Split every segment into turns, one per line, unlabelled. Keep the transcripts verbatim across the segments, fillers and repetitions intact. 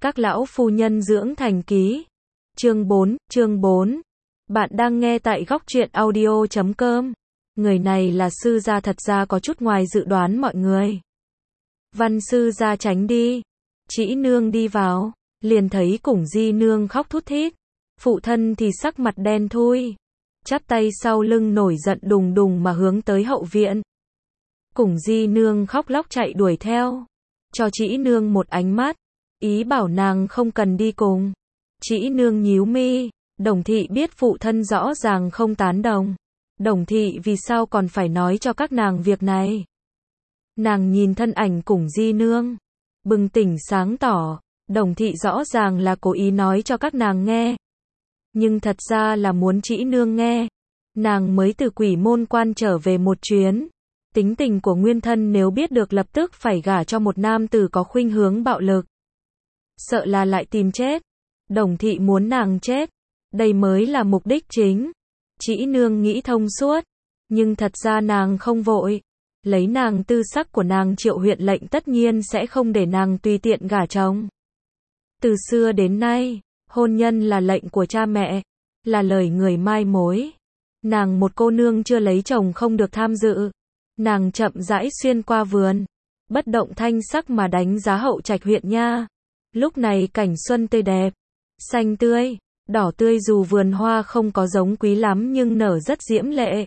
Các lão phu nhân dưỡng thành ký. Chương bốn, chương bốn. Bạn đang nghe tại góc truyện audio chấm com. Người này là sư gia, thật ra có chút ngoài dự đoán mọi người. Văn sư gia tránh đi. Trĩ nương đi vào, liền thấy Củng Di nương khóc thút thít. Phụ thân thì sắc mặt đen thui, chắp tay sau lưng nổi giận đùng đùng mà hướng tới hậu viện. Củng Di nương khóc lóc chạy đuổi theo, cho Trĩ nương một ánh mắt, ý bảo nàng không cần đi cùng. Trĩ nương nhíu mi, Đồng thị biết phụ thân rõ ràng không tán đồng. Đồng thị vì sao còn phải nói cho các nàng việc này? Nàng nhìn thân ảnh Củng Di nương, bừng tỉnh sáng tỏ, Đồng thị rõ ràng là cố ý nói cho các nàng nghe. Nhưng thật ra là muốn Trĩ nương nghe. Nàng mới từ Quỷ Môn Quan trở về một chuyến. Tính tình của nguyên thân nếu biết được lập tức phải gả cho một nam tử có khuynh hướng bạo lực, sợ là lại tìm chết. Đồng thị muốn nàng chết, đây mới là mục đích chính. Trĩ nương nghĩ thông suốt, nhưng thật ra nàng không vội. Lấy nàng tư sắc của nàng, Triệu huyện lệnh tất nhiên sẽ không để nàng tùy tiện gả chồng. Từ xưa đến nay, hôn nhân là lệnh của cha mẹ, là lời người mai mối. Nàng một cô nương chưa lấy chồng không được tham dự. Nàng chậm rãi xuyên qua vườn, bất động thanh sắc mà đánh giá hậu trạch huyện nha. Lúc này cảnh xuân tươi đẹp, xanh tươi, đỏ tươi, dù vườn hoa không có giống quý lắm nhưng nở rất diễm lệ.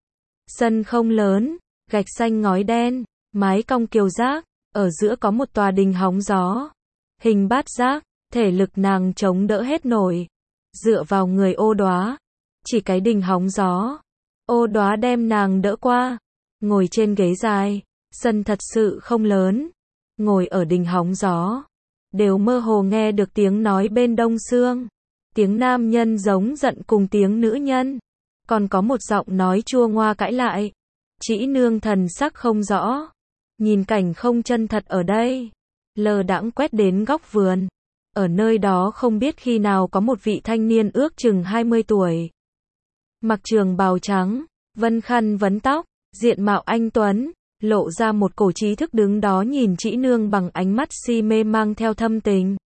Sân không lớn, gạch xanh ngói đen, mái cong kiều giác, ở giữa có một tòa đình hóng gió. Hình bát giác, thể lực nàng chống đỡ hết nổi. Dựa vào người Ô Đóa, chỉ cái đình hóng gió. Ô Đóa đem nàng đỡ qua, ngồi trên ghế dài. Sân thật sự không lớn, ngồi ở đình hóng gió, đều mơ hồ nghe được tiếng nói bên đông xương. Tiếng nam nhân giống giận cùng tiếng nữ nhân, còn có một giọng nói chua ngoa cãi lại. Trĩ nương thần sắc không rõ, nhìn cảnh không chân thật ở đây, lờ đãng quét đến góc vườn. Ở nơi đó không biết khi nào có một vị thanh niên ước chừng hai mươi tuổi, mặc trường bào trắng, vân khăn vấn tóc, diện mạo anh tuấn, lộ ra một cổ trí thức, đứng đó nhìn Trĩ nương bằng ánh mắt si mê mang theo thâm tình.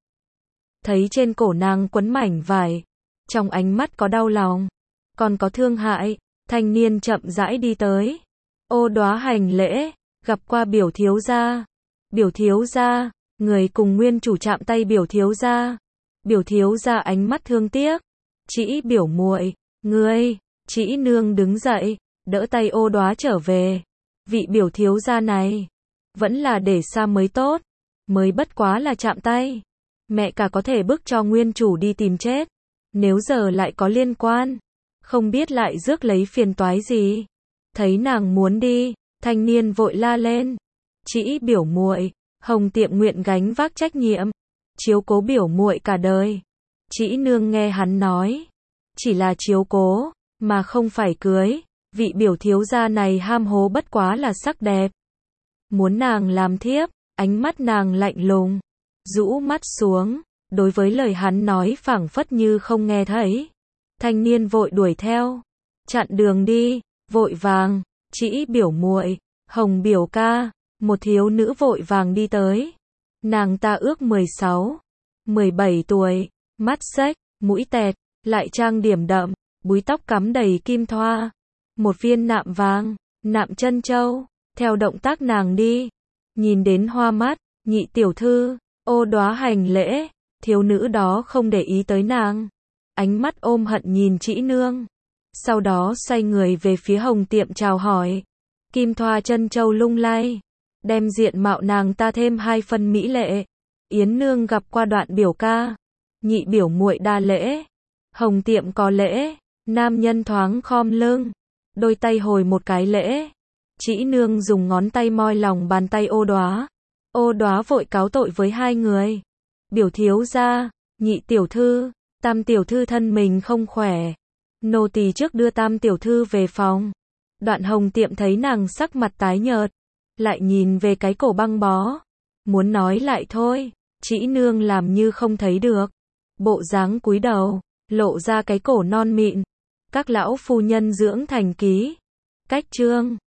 Thấy trên cổ nàng quấn mảnh vải, trong ánh mắt có đau lòng, còn có thương hại. Thanh niên chậm rãi đi tới. Ô Đóa hành lễ, gặp qua biểu thiếu gia. Biểu thiếu gia, người cùng nguyên chủ chạm tay. Biểu thiếu gia, biểu thiếu gia ánh mắt thương tiếc. Trĩ biểu muội, ngươi. Trĩ nương đứng dậy, đỡ tay Ô Đóa trở về. Vị biểu thiếu gia này, vẫn là để xa mới tốt, mới bất quá là chạm tay. Mẹ cả có thể bức cho nguyên chủ đi tìm chết, nếu giờ lại có liên quan, không biết lại rước lấy phiền toái gì. Thấy nàng muốn đi, thanh niên vội la lên. Trĩ biểu muội, Hồng tiệm nguyện gánh vác trách nhiệm, chiếu cố biểu muội cả đời. Trĩ nương nghe hắn nói, chỉ là chiếu cố, mà không phải cưới. Vị biểu thiếu gia này ham hố bất quá là sắc đẹp, muốn nàng làm thiếp. Ánh mắt nàng lạnh lùng, rũ mắt xuống, đối với lời hắn nói phảng phất như không nghe thấy. Thanh niên vội đuổi theo, chặn đường đi, vội vàng. Trĩ biểu muội, Hồng biểu ca. Một thiếu nữ vội vàng đi tới. Nàng ta ước mười sáu, mười bảy tuổi, mắt xếch, mũi tẹt, lại trang điểm đậm, búi tóc cắm đầy kim thoa, một viên nạm vàng, nạm chân châu. Theo động tác nàng đi, nhìn đến hoa mắt. Nhị tiểu thư. Ô Đóa hành lễ, thiếu nữ đó không để ý tới nàng, ánh mắt ôm hận nhìn Trĩ nương, sau đó xoay người về phía Hồng tiệm chào hỏi. Kim thoa chân châu lung lay, đem diện mạo nàng ta thêm hai phần mỹ lệ. Yến nương gặp qua Đoạn biểu ca. Nhị biểu muội đa lễ. Hồng tiệm có lễ. Nam nhân thoáng khom lưng, đôi tay hồi một cái lễ. Trĩ nương dùng ngón tay moi lòng bàn tay Ô Đóa. Ô Đóa vội cáo tội với hai người. Biểu thiếu gia, nhị tiểu thư, tam tiểu thư thân mình không khỏe, nô tỳ trước đưa tam tiểu thư về phòng. Đoạn Hồng tiệm thấy nàng sắc mặt tái nhợt, lại nhìn về cái cổ băng bó, muốn nói lại thôi. Trĩ nương làm như không thấy được, bộ dáng cúi đầu, lộ ra cái cổ non mịn. Các lão phu nhân dưỡng thành ký. Cách chương